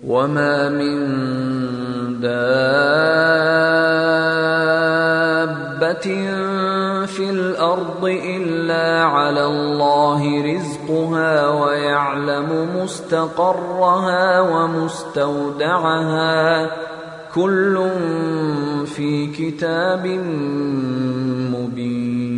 وما من دابة في الأرض إلا على الله رزقها ويعلم مستقرها ومستودعها كل في كتاب مبين.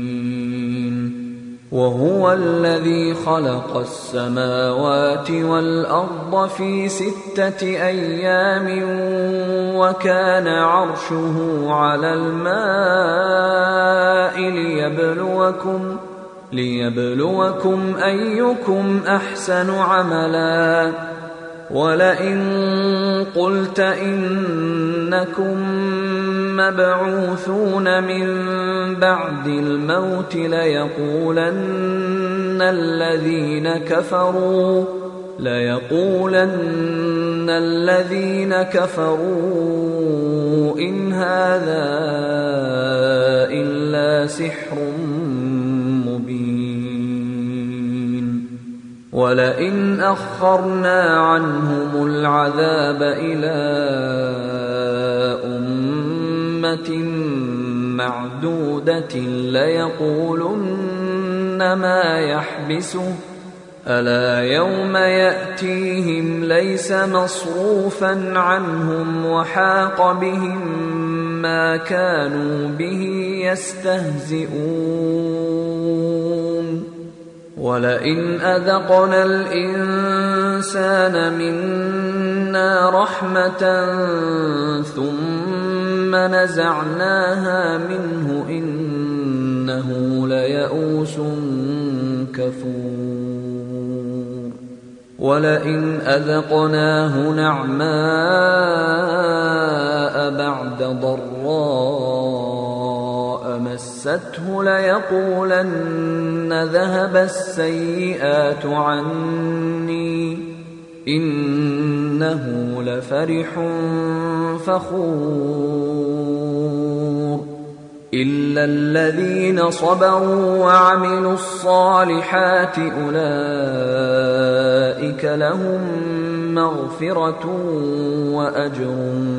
وهو الذي خلق السماوات والأرض في 6 أيام وكان عرشه على الماء ليبلوكم أيكم أحسن عملا. ولئن قلت إنكم مبعوثون من بعد الموت ليقولن الذين كفروا إن هذا إلا سحر مبين. ولئن أخرنا عنهم العذاب إلى أمة معدودة ليقولن ما يحبسه ألا يوم يأتيهم ليس مصروفا عنهم وحاق بهم ما كانوا به يستهزئون. ولئن أذقنا الإنسان منا رحمة ثم نزعناها منه إنه ليئوس كفور. ولئن أذقناه نعماء بعد ضراء مسته ليقولن ذهب السيئات عني إنه لفرح فخور. إلا الذين صبروا وعملوا الصالحات أولئك لهم مغفرة وأجر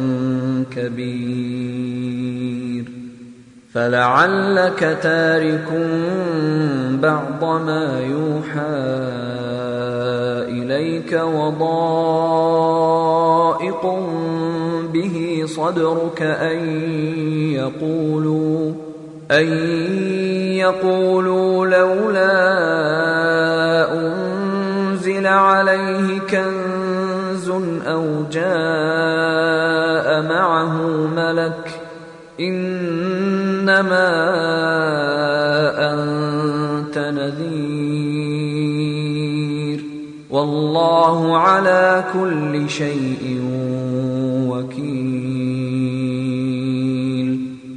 كبير. فلعلك تارك بعض ما يوحى إليك وضائق به صدرك أن يقولوا لولا أنزل عليه كنز أو جاء معه ملك إنما أنت نذير والله على كل شيء وكيل.